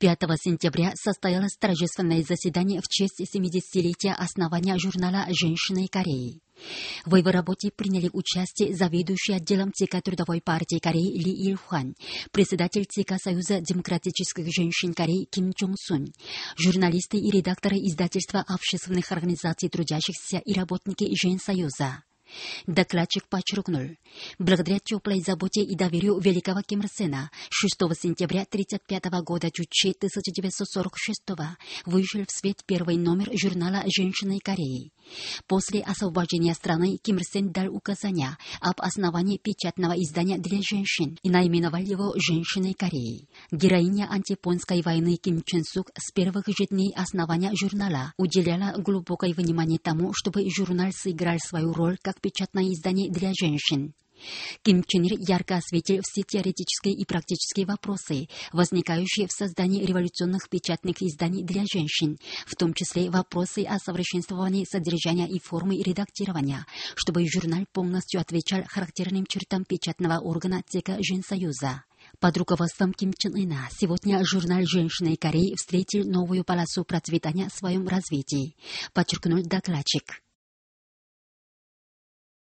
5 сентября состоялось торжественное заседание в честь 70-летия основания журнала «Женщины Кореи». В его работе приняли участие заведующий отделом ЦК Трудовой партии Кореи Ли Ил-хван, председатель ЦК Союза демократических женщин Кореи Ким Чонг-сун, журналисты и редакторы издательства общественных организаций трудящихся и работники Женсоюза. Докладчик подчеркнул, благодаря теплой заботе и доверию великого Ким Ир Сена 6 сентября 1935 года Чучи 1946 вышел в свет первый номер журнала «Женщины Кореи». После освобождения страны Ким Ир Сен дал указания об основании печатного издания для женщин и наименовал его «Женщины Кореи». Героиня антияпонской войны Ким Чен Сук с первых же дней основания журнала уделяла глубокое внимание тому, чтобы журнал сыграл свою роль как печатное издание для женщин. Ким Чен Ир ярко осветил все теоретические и практические вопросы, возникающие в создании революционных печатных изданий для женщин, в том числе вопросы о совершенствовании содержания и формы редактирования, чтобы журнал полностью отвечал характерным чертам печатного органа ЦК Женсоюза. Под руководством Ким Чен Ына сегодня журнал «Женщины Кореи» встретил новую полосу процветания в своем развитии, подчеркнул докладчик.